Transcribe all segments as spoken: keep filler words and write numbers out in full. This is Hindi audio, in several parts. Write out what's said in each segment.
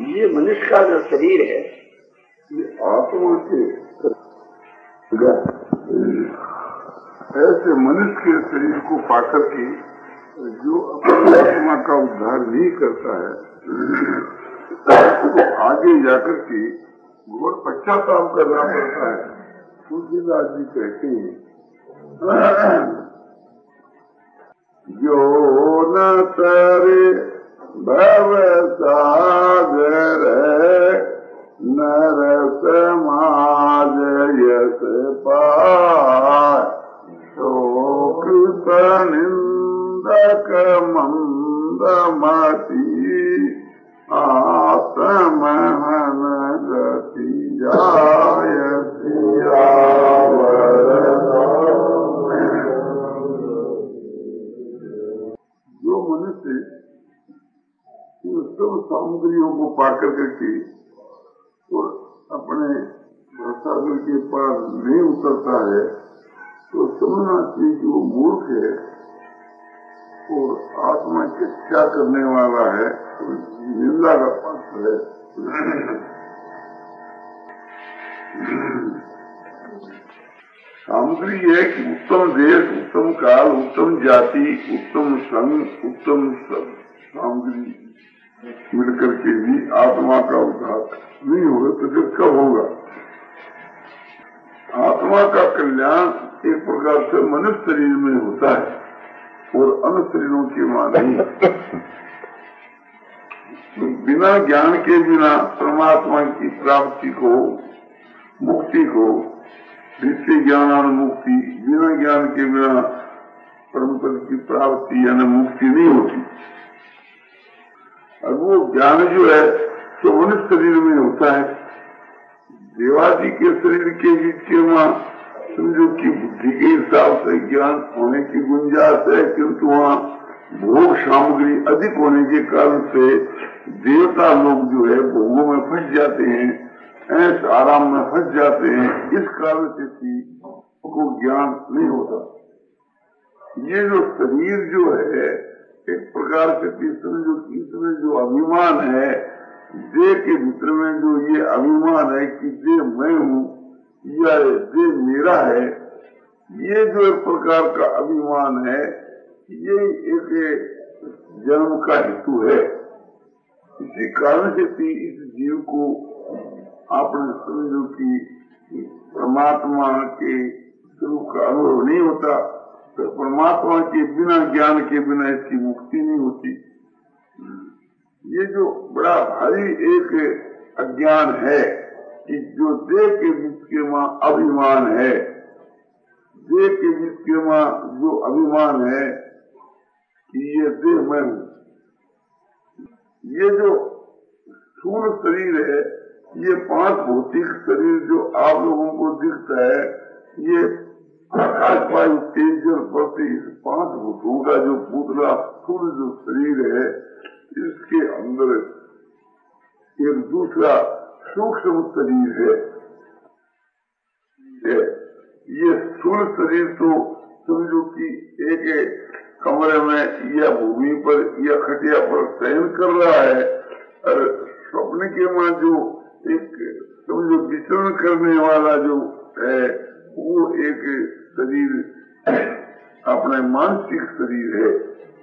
ये मनुष्य का जो शरीर है ये आत्मा के ऐसे मनुष्य के शरीर को पाकर के जो अपनी आत्मा का उद्धार नहीं करता है तो आगे जाकर के घोर पश्चाताप करना पड़ता है। तुलसीदास जी कहते हैं जो न तरे भव सागर नर समाज यस पाय शोक निंदक मंद मती आत्महन गति जाय जो मनुष्य सब सामग्रियों को पाकर करके और अपने भ्रष्टाचार के पास नहीं उतरता है तो समझना चाहिए कि वो मूर्ख है और आत्मा की हत्या करने वाला है, तो निंदा का पात्र है। सामग्री है कि उत्तम देश, उत्तम काल, उत्तम जाति, उत्तम संघ, उत्तम सब सामग्री मिलकर के भी आत्मा का उद्धार नहीं होगा तो फिर कब होगा? आत्मा का कल्याण एक प्रकार से मनुष्य शरीर में होता है और अन्य शरीरों के मां नहीं। तो बिना ज्ञान के बिना परमात्मा की प्राप्ति को, मुक्ति को, नित्य ज्ञान मुक्ति, बिना ज्ञान के बिना परम पद की प्राप्ति यानी मुक्ति नहीं होती। और वो ज्ञान जो है तो मनुष्य शरीर में होता है। देवादि के शरीर के बीच के वहाँ समझो कि बुद्धि के हिसाब से ज्ञान होने की गुंजाइश है, किंतु वहाँ भोग सामग्री अधिक होने के कारण से देवता लोग जो है भोगों में फंस जाते हैं, ऐस आराम में फंस जाते हैं। इस कारण से उनको ज्ञान नहीं होता। ये जो शरीर जो है एक प्रकार से समझो कि इसमें जो अभिमान है, देह के भीतर में जो ये अभिमान है कि देह मैं हूँ या देह मेरा है, ये जो एक प्रकार का अभिमान है ये एक जन्म का हेतु है। इसी कारण से भी इस जीव को आपने समझो कि परमात्मा के स्वरूप का अनुभव नहीं होता, तो परमात्मा के बिना ज्ञान के बिना इसकी मुक्ति नहीं होती। ये जो बड़ा भारी एक अज्ञान है कि जो देह के बीच के मां अभिमान है, देह के बीच के मां जो अभिमान है कि ये देह मैं हूँ, ये जो स्थूल शरीर है, ये पांच भौतिक शरीर जो आप लोगों को दिखता है, ये आकाश वायु तेज और पृथ्वी इस पांच भूतों का जो पुतला स्थूल जो शरीर है, इसके अंदर एक दूसरा सूक्ष्म शरीर है। ये स्थूल शरीर तो समझो कि एक कमरे में या भूमि पर या खटिया पर शयन कर रहा है, और स्वप्न के मां जो एक समझो विचरण करने वाला जो है वो एक शरीर अपने मानसिक शरीर है।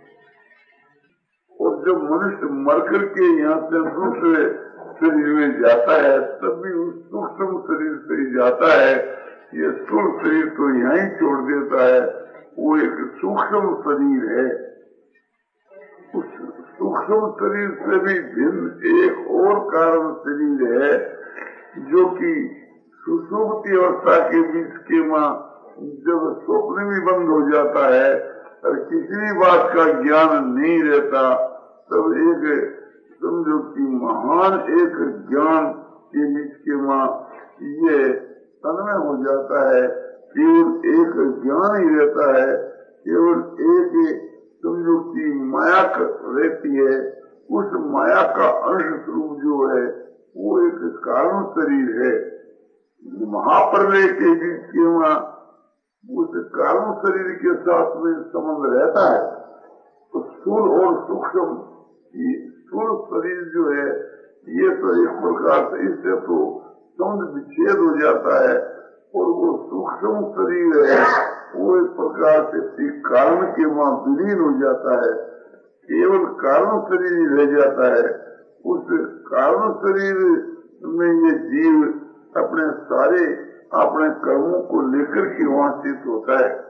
और जब मनुष्य मर करके यहाँ से दूसरे शरीर में जाता है तब भी उस सूक्ष्म शरीर से ही जाता है। ये स्थूल शरीर तो यहाँ ही छोड़ देता है, वो एक सूक्ष्म शरीर है। उस सूक्ष्म शरीर से भी भिन्न एक और कारण शरीर है जो कि सुषुप्ति अवस्था के बीच के मां जब स्वप्न भी बंद हो जाता है और किसी भी बात का ज्ञान नहीं रहता, तब एक समझो कि महान एक ज्ञान के बीच के मां ये तन्मय हो जाता है। केवल एक ज्ञान ही रहता है, केवल एक समझो कि माया रहती है। उस माया का अंश स्वरूप जो है वो एक कारण शरीर है। महाप्रलय के बीच के वहाँ उस कारण शरीर के साथ में संबंध रहता है। तो स्थूल और सूक्ष्म स्थूल शरीर जो है ये तो एक प्रकार से इससे तो समुद्र विच्छेद हो जाता है और वो सूक्ष्म शरीर है वो एक प्रकार से कारण के वहां विलीन हो जाता है, केवल कारण शरीर ही रह जाता है। उस कारण शरीर में ये जीव अपने सारे अपने कर्मों को लेकर के वहां स्थित होता है।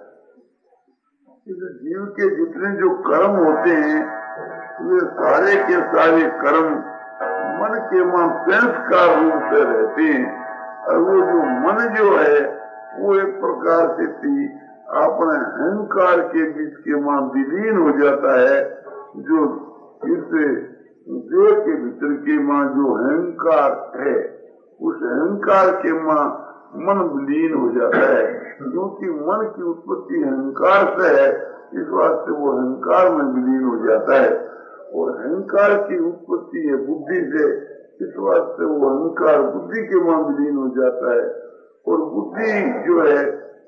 इस जीव के जितने जो कर्म होते हैं वे सारे के सारे कर्म मन के वहां संस्कार रूप से रहते हैं और वो जो मन जो है वो एक प्रकार से थी अपने अहंकार के बीच के वहां विलीन हो जाता है। जो इस देह के भीतर के वहां जो अहंकार है उस अहंकार के वहां मन विलीन हो जाता है, क्योंकि मन की उत्पत्ति अहंकार से है, इस वास्ते वो अहंकार में विलीन हो जाता है। और अहंकार की उत्पत्ति है बुद्धि से, इस वास्ते वो अहंकार बुद्धि के वहां विलीन हो जाता है। और बुद्धि जो है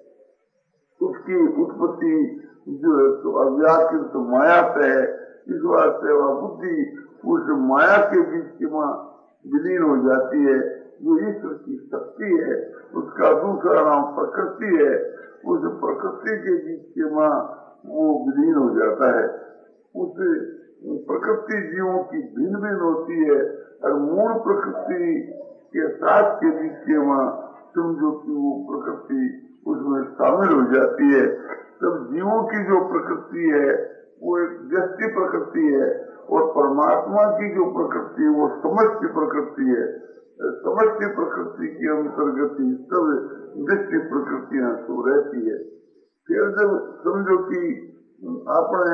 उसकी उत्पत्ति जो है तो अव्याकृत माया से है, इस वास्ते वह बुद्धि उस माया के बीच के वहां विलीन हो जाती है। जो ईश्वर की शक्ति है उसका दूसरा नाम प्रकृति है, उस प्रकृति के बीच के वहां वो विलीन हो जाता है। उस प्रकृति जीवों की भिन्न भिन्न होती है और मूल प्रकृति के साथ के बीच के वहां समझो कि वो प्रकृति उसमें शामिल हो जाती है। तब जीवों की जो प्रकृति है वो एक व्यष्टि प्रकृति है और परमात्मा की जो प्रकृति है वो समष्टि प्रकृति है। समष्टि प्रकृति के अंतर्गत ही सब व्यष्टि प्रकृतियां सो रहती है। फिर जब समझो कि अपने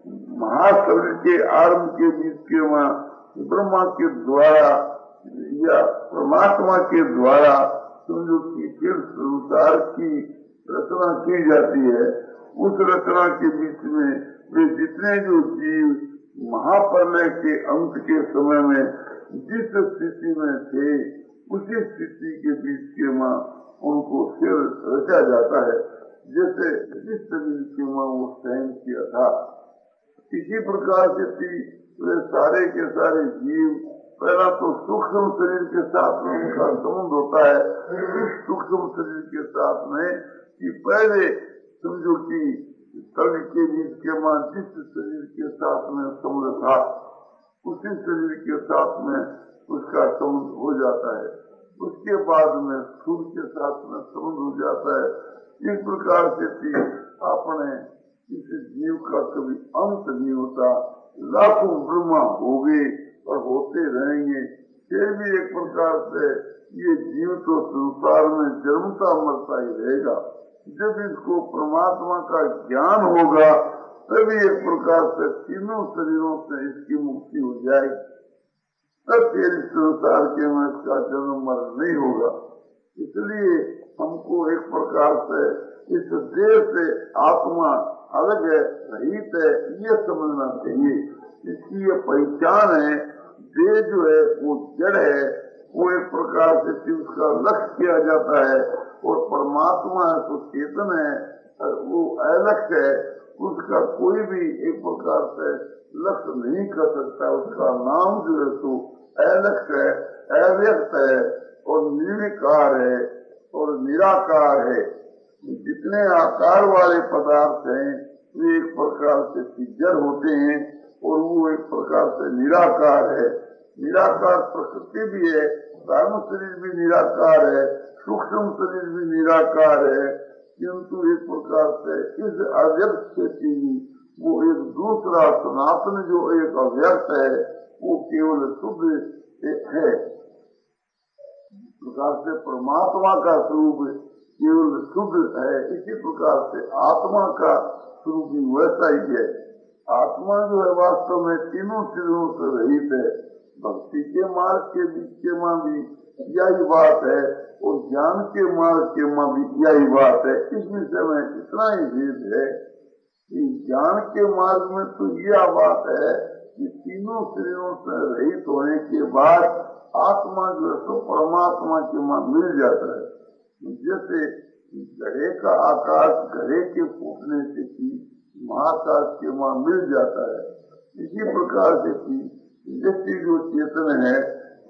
महाशरीर के आरंभ के बीच के वहां ब्रह्मा के द्वारा या परमात्मा के द्वारा समझो कि फिर संसार की रचना की जाती है। उस रचना के बीच में वे जितने जो जीव महाप्रलय के अंत के समय में जिस स्थिति में थे उसी स्थिति के बीच के वहां उनको फिर रचा जाता है, जैसे जिस शरीर के वहां वो सहन किया था। इसी प्रकार से वे सारे के सारे जीव पहला तो सूक्ष्म शरीर के साथ में उनका संबंध होता है। इस सूक्ष्म शरीर के साथ में कि पहले समझो कि तर्क के बीच के वहां जिस शरीर के साथ में संबंध था उसी शरीर के साथ में उसका संबंध हो जाता है। उसके बाद में सूर्य के साथ में संबंध हो जाता है। इस प्रकार से अपने इस जीव का कभी अंत नहीं होता। लाखों ब्रह्मा हो गए और होते रहेंगे, फिर भी एक प्रकार से ये जीव तो संसार में जन्मता मरता ही रहेगा। जब इसको परमात्मा का ज्ञान होगा तभी एक प्रकार से तीनों शरीरों से इसकी मुक्ति हो जाएगी, तब फिर इस संसार के में इसका जन्म मरण नहीं होगा। इसलिए हमको एक प्रकार से इस देह से आत्मा अलग है, रहित है, ये समझना चाहिए। इसकी ये पहचान है। देह जो है वो जड़ है, वो एक प्रकार से उसका लक्ष्य किया जाता है और परमात्मा है तो चेतन है, वो अलग है, उसका कोई भी एक प्रकार से लक्ष्य नहीं कर सकता। उसका नाम जो है तो अलग है, अव्यक्त है और निर्विकार है और निराकार है। जितने आकार वाले पदार्थ हैं वे एक प्रकार से जड़ होते हैं और वो एक प्रकार से निराकार है। निराकार प्रकृति भी है, कारण शरीर भी निराकार है, सूक्ष्म शरीर भी निराकार है, किंतु एक प्रकार से इस अव्यक्त से वो एक दूसरा सनातन जो एक अव्यक्त है वो केवल शुद्ध है। प्रकार से परमात्मा का स्वरूप केवल शुद्ध है, इसी प्रकार से आत्मा का स्वरूप भी वैसा ही है। आत्मा जो है वास्तव में तीनों चीजों से रहित है। भक्ति के मार्ग के बीच के मां भी यही बात है और ज्ञान के मार्ग के मां भी यही बात है। इस विषय में इतना ही भेद है कि ज्ञान के मार्ग में तो यह बात है कि तीनों शरीरों से रहित होने के बाद आत्मा जो है तो परमात्मा के मां मिल जाता है। जैसे घड़े का आकाश घड़े के फूटने से भी महाकाश के मां मिल जाता है, इसी प्रकार से व्यक्ति जो चेतन है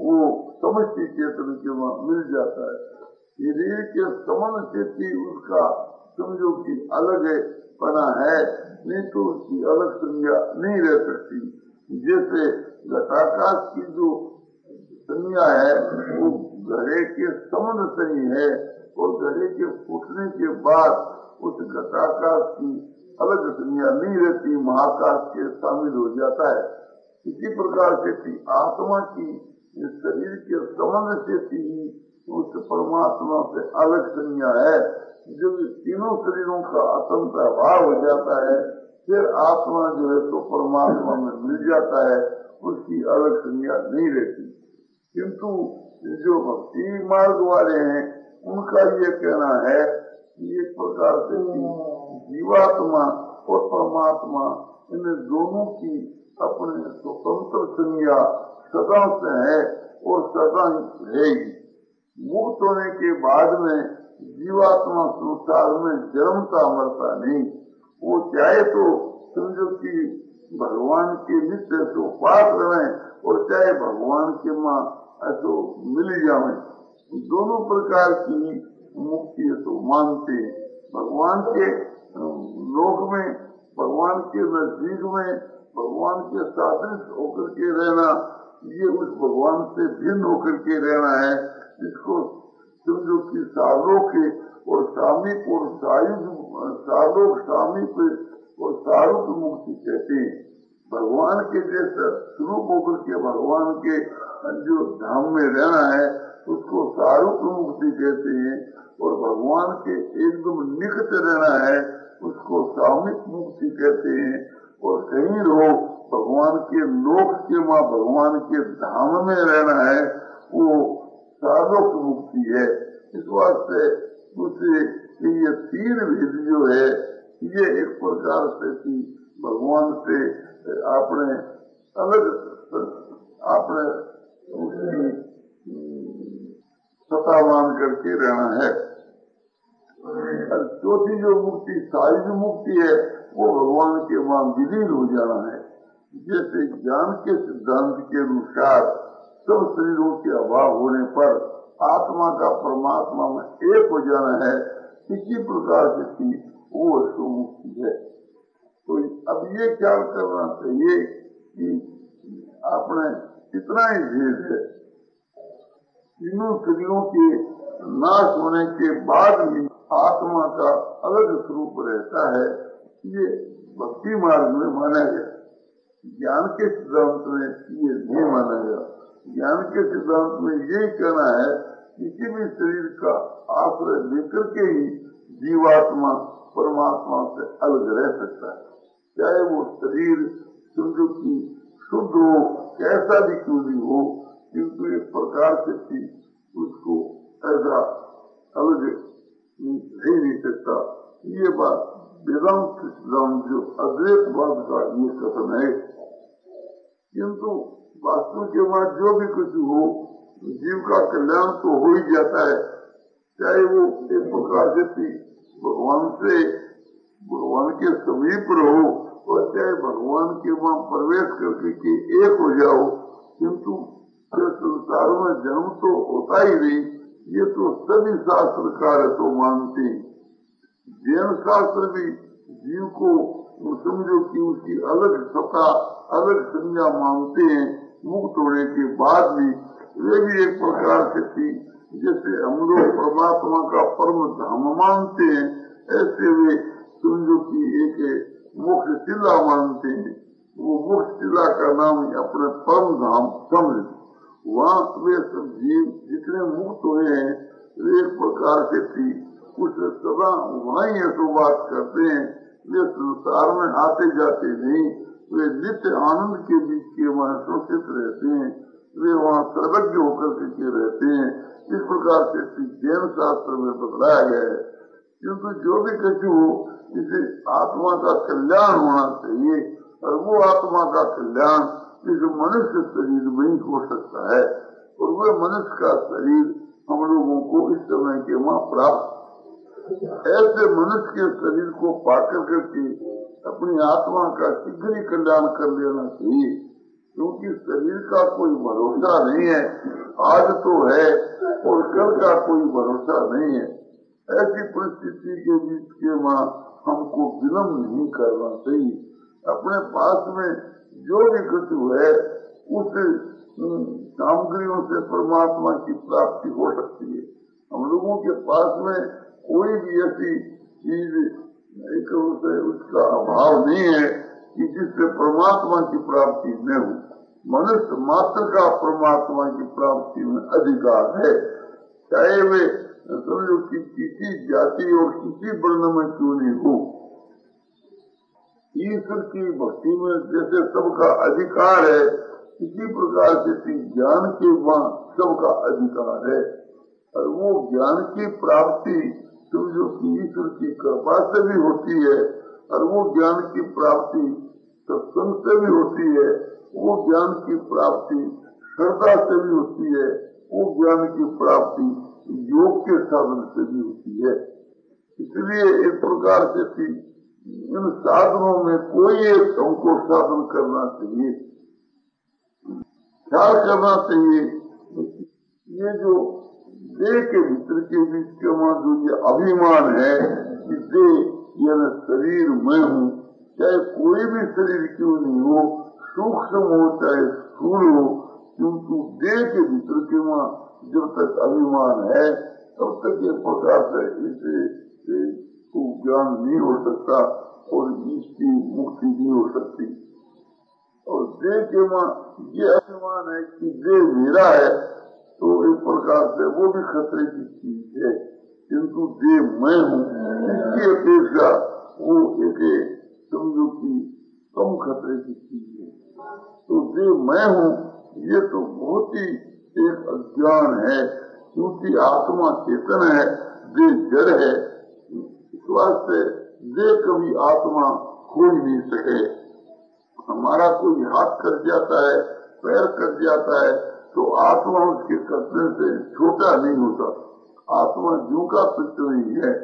वो समष्टि चेतन के वहाँ मिल जाता है। शरीर के समन से भी उसका समझो कि अलग है बना है, नहीं तो उसकी अलग संज्ञा नहीं रह सकती। जैसे घटाकाश की जो संज्ञा है वो घड़े के समान सही है और घड़े के फूटने के बाद उस घटाकाश की अलग संज्ञा नहीं रहती, महाकाश के शामिल हो जाता है। इसी प्रकार से आत्मा की शरीर के संबंध से ही उस परमात्मा से अलग संज्ञा है। जब तीनों शरीरों का असंत अभाव हो जाता है फिर आत्मा जो है तो परमात्मा में मिल जाता है, उसकी अलग संज्ञा नहीं रहती। किंतु जो भक्ति मार्ग वाले हैं उनका ये कहना है कि एक प्रकार से जीवात्मा और परमात्मा इन दोनों की अपने स्वतंत्र संज्ञा सदा से है और सदा ही रहेगी। मुक्त होने के बाद में जीवात्मा संसार में जन्मता मरता नहीं। वो चाहे तो समझो कि भगवान के नित्य ऐसो पास रहे और चाहे भगवान के माँ ऐसो मिल जाए, दोनों प्रकार की मुक्ति तो मानते हैं। भगवान के लोक में, भगवान के नजदीक में, भगवान के सादृश होकर के रहना, ये उस भगवान से भिन्न होकर के रहना है। इसको समझो कि सालोक और सामीप और सायुज, सालोक सामीप और सारूप मुक्ति कहते हैं। भगवान के जैसा स्वरूप होकर के भगवान के जो धाम में रहना है उसको सारूप मुक्ति कहते हैं, और भगवान के एकदम निकट रहना है उसको सामीप मुक्ति कहते हैं। और कहीं रहो भगवान के लोक के माँ भगवान के धाम में रहना है वो सालोक मुक्ति है। इस वास्ते उसे ये तीन भेद जो है ये एक प्रकार से कि भगवान से आपने अलग आपने उसकी सत्ता मान करके रहना है। चौथी जो मुक्ति सायुज मुक्ति है वो भगवान के वहां विलीन हो जाना है। जैसे ज्ञान के सिद्धांत के अनुसार सब शरीरों के अभाव होने पर आत्मा का परमात्मा में एक हो जाना है, इसी प्रकार से थी वो असु मुक्ति है। तो अब ये ख्याल करना चाहिए कि आपने इतना ही भेद है, तीनों शरीरों के नाश होने के बाद भी आत्मा का अलग स्वरूप रहता है, ये भक्ति मार्ग में माना गया। ज्ञान के सिद्धांत में ये नहीं माना गया। ज्ञान के सिद्धांत में यही कहना है किसी भी शरीर का आश्रय लेकर के ही जीवात्मा परमात्मा से अलग रह सकता है, चाहे वो शरीर समझो की शुद्ध हो, कैसा भी क्यों नहीं हो, किंतु एक प्रकार से थी उसको ऐसा अलग ही नहीं सकता। ये बात वेदांत सिद्धांत जो अद्वैतवाद का ये कथन है। किंतु वास्तु के बाद जो भी कुछ हो जीव का कल्याण तो हो ही जाता है, चाहे वो एक प्रकार से भगवान से भगवान के समीप रहो और चाहे भगवान के वहां प्रवेश करके के एक हो जाओ, किंतु संसार में जन्म तो होता ही नहीं। ये तो सभी शास्त्रकार तो मानते हैं। जैन शास्त्र भी जीव को समझो कि उसकी अलग सत्ता अलग संज्ञा मानते हैं। मुक्त होने के बाद भी वे भी एक प्रकार से थी, जैसे हम लोग परमात्मा का परम धाम मानते हैं, ऐसे वे समझो कि एक मोक्ष शिला मानते हैं। वो मोक्ष शिला का नाम अपने परम धाम समझ, वहाँ वे सब जीव जितने मुक्त हुए हैं वे एक प्रकार से थी उस सदा वहीं ऐसो बात करते हैं। वे संसार में आते जाते नहीं, वे नित्य आनंद के बीच के वहाँ शोषित रहते हैं, वे वहाँ सर्वज्ञ होकर के रहते हैं। इस प्रकार से जैन शास्त्र में बतलाया गया है। क्योंकि जो भी कुछ हो इसे आत्मा का कल्याण होना चाहिए, और वो आत्मा का कल्याण इस मनुष्य शरीर में ही हो सकता है, और वह मनुष्य का शरीर हम लोगों को इस समय के वहाँ प्राप्त। ऐसे मनुष्य के शरीर को पाकर करके अपनी आत्मा का शीघ्र ही कल्याण कर लेना चाहिए। क्योंकि शरीर का कोई भरोसा नहीं है, आज तो है और कल का कोई भरोसा नहीं है। ऐसी परिस्थिति के बीच के माँ हमको विलम्ब नहीं करना चाहिए। अपने पास में जो भी कुछ है उस सामग्रियों से परमात्मा की प्राप्ति हो सकती है। हम लोगों के पास में कोई भी ऐसी चीज एक उसका अभाव नहीं है कि जिससे परमात्मा की प्राप्ति न हो। मनुष्य मात्र का परमात्मा की प्राप्ति में अधिकार है, चाहे वे समझो कि किसी जाति और किसी वर्ण में क्यों नहीं हो। ईश्वर की भक्ति में जैसे सबका अधिकार है, इसी प्रकार से ज्ञान के वहाँ सबका अधिकार है। और वो ज्ञान की प्राप्ति समझो कि ईश्वर की कृपा से भी होती है, और वो ज्ञान की प्राप्ति सत्संग से भी होती है, वो ज्ञान की प्राप्ति श्रद्धा से भी होती है, वो ज्ञान की प्राप्ति योग के साधन से भी होती है। इसलिए एक प्रकार से इन साधनों में कोई एक हमको साधन करना चाहिए, ख्याल करना चाहिए। ये जो देह के भीतर के बीच के वहाँ जो ये अभिमान है कि देह यानी शरीर मैं हूँ, चाहे कोई भी शरीर क्यों नहीं हो, सूक्ष्म हो चाहे स्थूल हो, किंतु देह के भीतर के वहाँ जब तक अभिमान है तब तक एक प्रकार से इसे को ज्ञान नहीं हो सकता और इसकी मुक्ति नहीं हो सकती। और देह के वहाँ ये अभिमान है कि देह मेरा है, तो एक प्रकार से वो भी खतरे की चीज है, किंतु देह मैं हूँ इसकी अपेक्षा वो एक समझो की कम खतरे की चीज है। तो देह मैं हूँ ये तो बहुत ही एक अज्ञान है, क्योंकि आत्मा चेतन है, देह जड़ है। इस वास्ते देह कभी आत्मा खो ही नहीं सके। हमारा कोई हाथ कट जाता है, पैर कट जाता है, तो आत्मा उसके कटने से छोटा नहीं होता, आत्मा जू का पित्त नहीं है।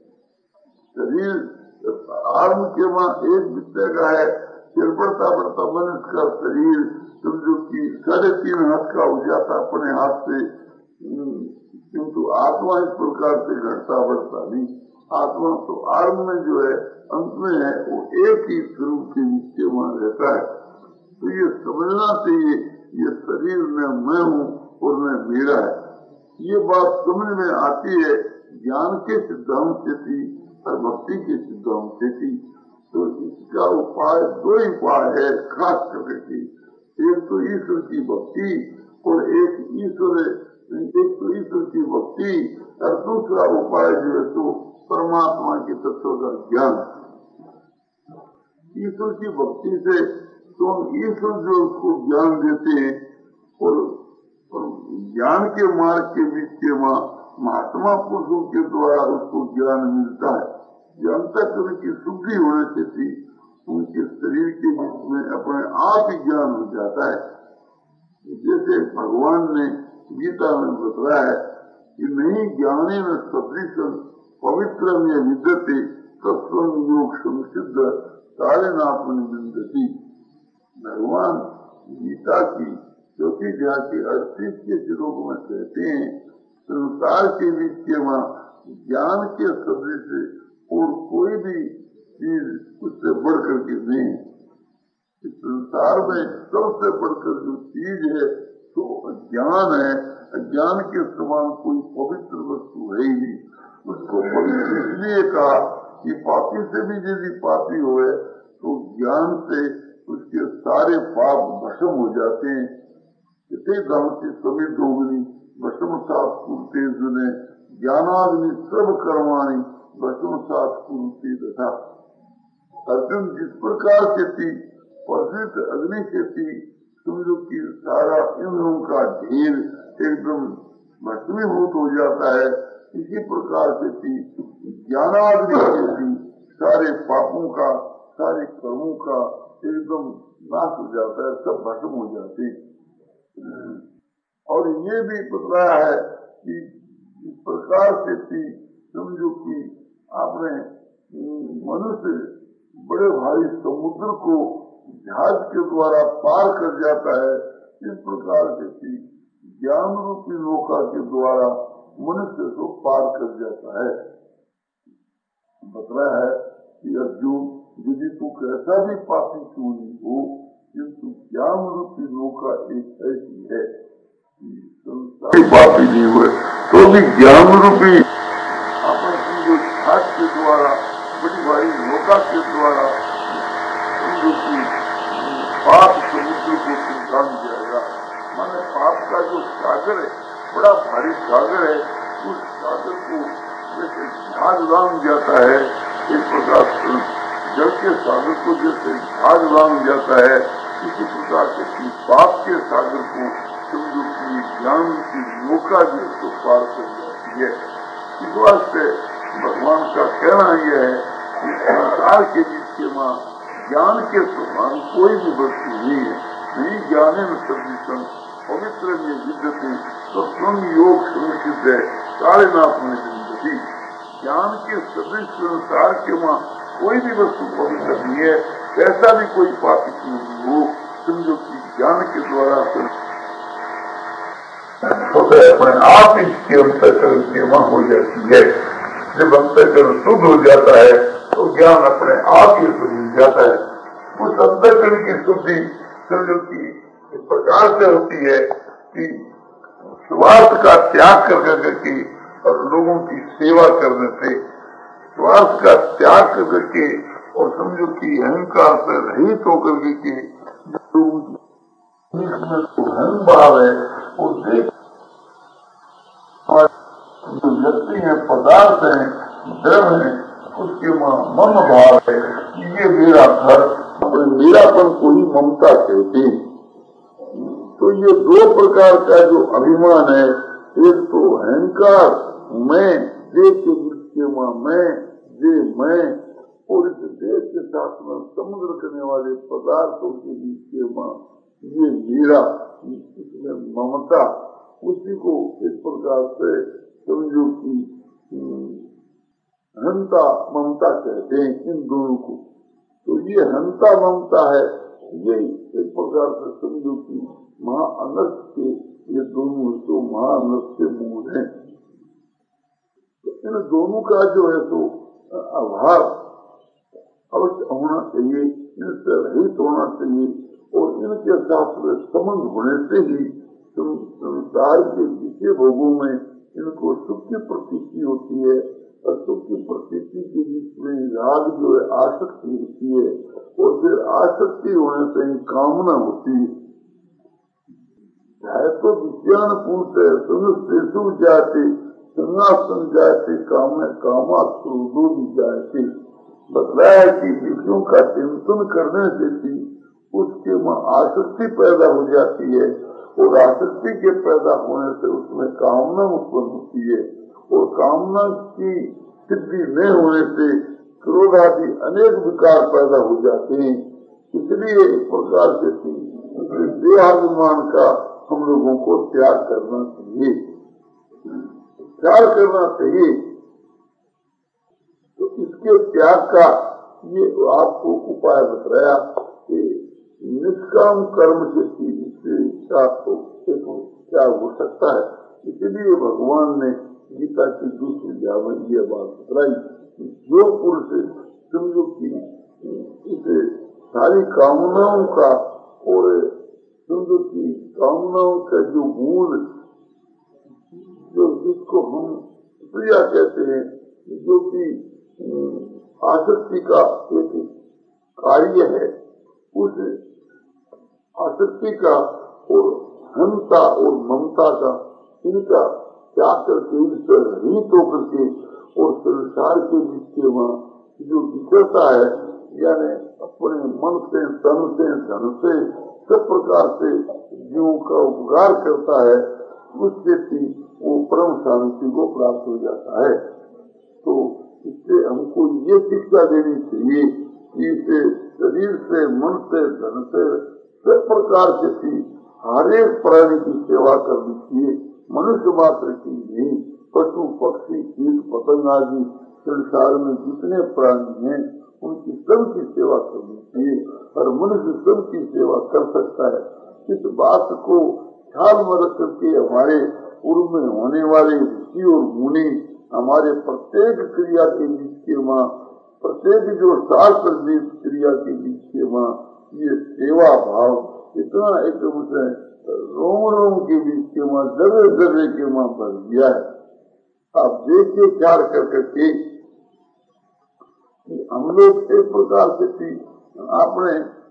शरीर आर्म के वहाँ एक बिस्ते का है, फिर बढ़ता बढ़ता मनुष्य का शरीर समझो कि साढ़े तीन हाथ का हो जाता अपने हाथ से, किंतु आत्मा इस प्रकार से घटता बढ़ता नहीं। आत्मा तो आर्म में जो है अंत में है वो एक ही स्वरूप के नीचे वहाँ रहता है। तो ये समझना चाहिए ये शरीर में मैं हूँ और मैं मेरा है। ये बात समझ में आती है ज्ञान के सिद्धांत से थी और भक्ति के सिद्धांत से थी। तो इसका उपाय दो ही उपाय है खास करके, एक तो ईश्वर की भक्ति और एक ईश्वर एक तो ईश्वर की भक्ति और दूसरा उपाय जो है तो परमात्मा के तत्व का ज्ञान। ईश्वर की भक्ति से तो ईश्वर जो उसको ज्ञान देते हैं और, और ज्ञान के मार्ग के बीच के वहाँ महात्मा पुरुषों के द्वारा उसको ज्ञान मिलता है। जो अंतःकरण की शुद्धि होने से थी उनके शरीर के बीच में अपने आप ही ज्ञान हो जाता है। जैसे भगवान ने गीता में बताया है कि नहीं ज्ञानी में सदृशं पवित्र में विद्यते तत्व योग संसिद्ध सारे नापन विन्दति। भगवान गीता की चौथी अध्याय के अड़तीस के श्लोक में कहते हैं संसार के बीच के वहाँ ज्ञान के सदृश और कोई भी चीज उससे बढ़कर के नहीं। इस संसार में सबसे बढ़कर जो चीज है तो ज्ञान है। ज्ञान के समान कोई पवित्र वस्तु है ही नहीं। उसको पवित्र इसलिए कहा कि पापी से भी यदि पापी हुए तो ज्ञान से उसके सारे पाप भस्म हो जाते हैं। इसे धर्म की सभी दोगुनी भस्म सात पूर्ते जुने ज्ञानाग्नि सब कर्माणी भस्म सात पूर्ति तथा। अर्जुन जिस प्रकार से थी प्रसिद्ध अग्नि से थी समझो कि सारा इंद्रों का ढेर एकदम भस्मीभूत हो जाता है, इसी प्रकार से थी ज्ञानाग्नि से थी सारे पापों का सारे कर्मों का एकदम नाश हो जाता है, सब भस्म हो जाते हैं। और ये भी बताया है कि इस प्रकार से थी समझो कि आपने मनुष्य बड़े भारी समुद्र को जहाज के द्वारा पार कर जाता है, इस प्रकार से ज्ञान रूपी नौका के द्वारा मनुष्य को पार कर जाता है। बता है कि अर्जुन, यदि तू कैसा भी पापी क्यों नहीं हो, किंतु ज्ञान रूपी नौका एक ऐसी है कि संसार पापी नहीं हुए तो भी ज्ञान रूपी अपन जो हाथ के द्वारा बड़ी भारी नौका के द्वारा समझो कि पाप समुद्र को सुलझान जाएगा। माने पाप का जो सागर है, बड़ा भारी सागर है, उस सागर को जैसे झाग लांग जाता है, एक प्रकार जल के सागर को जैसे झाग लांग जाता है, इसी प्रकार से पाप के सागर को समझो कि ज्ञान की नौका जो तो पार कर जाती है। इस वास्ते भगवान का कहना यह है कि संसार के बीच में ज्ञान के समान कोई भी वस्तु नहीं है। नहीं ज्ञाने में सदृशम पवित्र में विद्यते तो स्वयं योग सुनिश्चित है, सारे नाथ में जिंदगी। ज्ञान के सदृश संसार के वहाँ कोई भी वस्तु पवित्र नहीं है, ऐसा भी कोई पापी नहीं हो, समझो कि ज्ञान के द्वारा तो अपने आप इसकी अंतःकरण सीमा हो जाती है। जब अंतःकरण शुद्ध हो जाता है तो ज्ञान अपने आप ही शुद्ध हो जाता है। उस अंतःकरण की शुद्धि समझो कि इस प्रकार से होती है कि स्वार्थ का त्याग कर करके और लोगों की सेवा करने से, स्वार्थ का त्याग कर करके और समझो कि अहंकार से रहित होकर के धन भाव है वो देख और जो व्यक्ति है, पदार्थ है, द्रव्य है, उसके मम भाव है कि ये मेरा घर, अपने मेरापन को ही ममता कहते। तो ये दो प्रकार का जो अभिमान है, एक तो अहंकार, मैं, देह के दृष्टि में मैं, दे मैं, और इस देह के साथ में समुद्र करने वाले पदार्थों के बीच में ये मेरा, इसमें ममता, उसी को इस प्रकार से समझो कि हंता ममता कहते हैं इन दोनों को। तो ये हंता ममता है, ये एक प्रकार से समझो कि महाअनर्थ के ये दोनों तो महाअनर्थ के मूल हैं। तो इन दोनों का जो है तो अभाव अवश्य होना चाहिए, इनसे रहित होना चाहिए, और इनके साथ संबंध होने से ही संसार के विषय भोगों में इनको सुख की प्रतीति होती है, और सुख की प्रतीति के बीच में राग जो है आसक्ति होती है, और फिर आसक्ति होने से ही कामना होती है। चाहे तो विज्ञान पूर्व सुनिश्चेषु जाते संगासन जाते काम कामा क्रोधो भी जाते। बतलाया कि विषयों का चिंतन करने से भी उसके में आसक्ति पैदा हो जाती है, और आसक्ति के पैदा होने से उसमें कामना उत्पन्न होती है, और कामना की सिद्धि न होने से क्रोध आदि अनेक विकार पैदा हो जाते हैं। इसलिए इस प्रकार से देहाभिमान का हम लोगों को त्याग करना चाहिए, त्याग करना चाहिए। तो इसके त्याग का ये आपको उपाय बताया कि निष्काम कर्म से तो क्या हो सकता है। इसलिए भगवान ने गीता की दूसरी अध्याय में यह बात बताई, जो पुरुष समझो कि इसे सारी कामनाओं का और समझो की कामनाओं का जो मूल जो जिसको हम प्रिया कहते हैं, जो कि आसक्ति का एक कार्य है, उस आसक्ति का और हंता और ममता का इनका त्याग करके इनसे रहित होकर के और संसार के बीच में जो विचरता है, यानी अपने मन से, तन से, धन से सब प्रकार से जीवों का उपकार करता है, उस व्यक्ति वो परम शांति को प्राप्त हो जाता है। तो इससे हमको ये शिक्षा देनी चाहिए कि इसे शरीर से, मन से, धन से सब प्रकार से थी हर एक प्राणी की सेवा करनी चाहिए। मनुष्य मात्र की नहीं, पशु पक्षी कीट पतंग आदि संसार में जितने प्राणी हैं उनकी सबकी सेवा करनी चाहिए। और मनुष्य सबकी सेवा कर सकता है। इस बात को ख्याल में रख करके हमारे पूर्व में होने वाले ऋषि और मुनि हमारे प्रत्येक क्रिया के बीच के माँ, प्रत्येक जो शास्त्र क्रिया के बीच के माँ ये सेवा भाव इतना एकदम से रोम रोम के बीच के माँ जगह जगह के माँ भर दिया है। आप देखिए ख्याल कर करके कि हम लोग एक प्रकार से थी आपने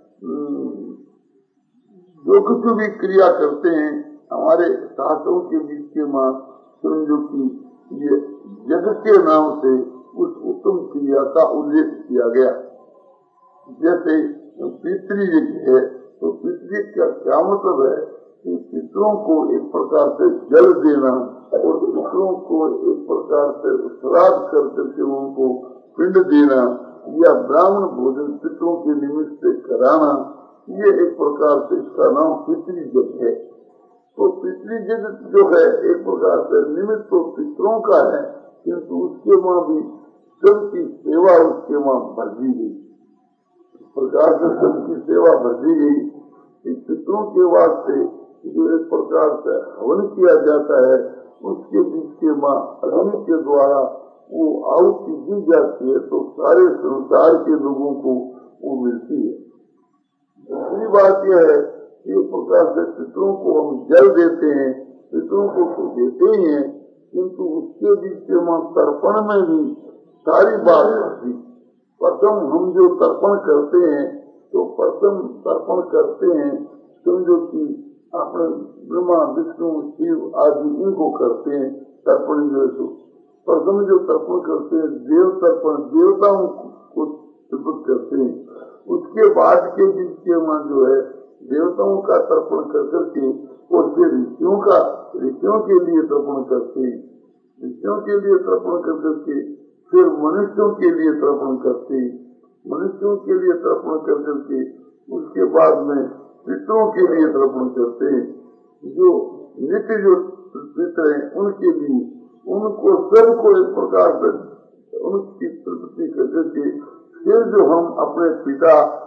जो कुछ भी क्रिया करते हैं हमारे शास्त्रों के बीच के माँ समझो कि ये जग के नाम से उस उत्तम क्रिया का उल्लेख किया गया। जैसे पितृयज्ञ है तो पितृयज्ञ का क्या मतलब है कि पितरों को एक प्रकार से जल देना और पितरों को एक प्रकार से श्राद्ध कर करके उनको पिंड देना या ब्राह्मण भोजन पितरों के निमित्त से कराना, ये एक प्रकार से इसका नाम पितृयज्ञ है। तो पितृयज्ञ जो है एक प्रकार से निमित्त तो पितरों का है, किंतु उसके माँ भी सबकी सेवा उसके माँ भर दी गई। इस प्रकार से सबकी सेवा भर दी गई। इस पितरों के वास्ते जो एक प्रकार से हवन किया जाता है उसके बीच के माँ अग्नि के द्वारा वो आहुति दी जाती है तो सारे संसार के लोगों को वो मिलती है। दूसरी बात यह है कि एक प्रकार से पितरों को हम जल देते हैं, पितरों को तो देते ही हैं, किंतु उसके बीच के माँ तर्पण में भी सारी बात होती। प्रथम हम जो तर्पण करते हैं तो प्रथम तर्पण करते हैं समझो कि अपने ब्रह्मा विष्णु शिव आदि इनको करते हैं तर्पण। जो है प्रथम जो तर्पण करते हैं देव तर्पण देवताओं को तर्पण करते हैं। उसके बाद के बीच के माँ जो है देवताओं का तर्पण कर करके और फिर ऋषियों का ऋषियों के लिए तर्पण करते हैं, ऋषियों के लिए तर्पण कर करके फिर मनुष्यों के लिए तर्पण करते हैं, मनुष्यों के लिए तर्पण कर करके उसके बाद में पितरों के लिए तर्पण करते हैं। जो नित्य जो पितर हैं उनके लिए उनको सबको एक प्रकार से उनकी तृप्ति कर करके फिर जो हम अपने पिता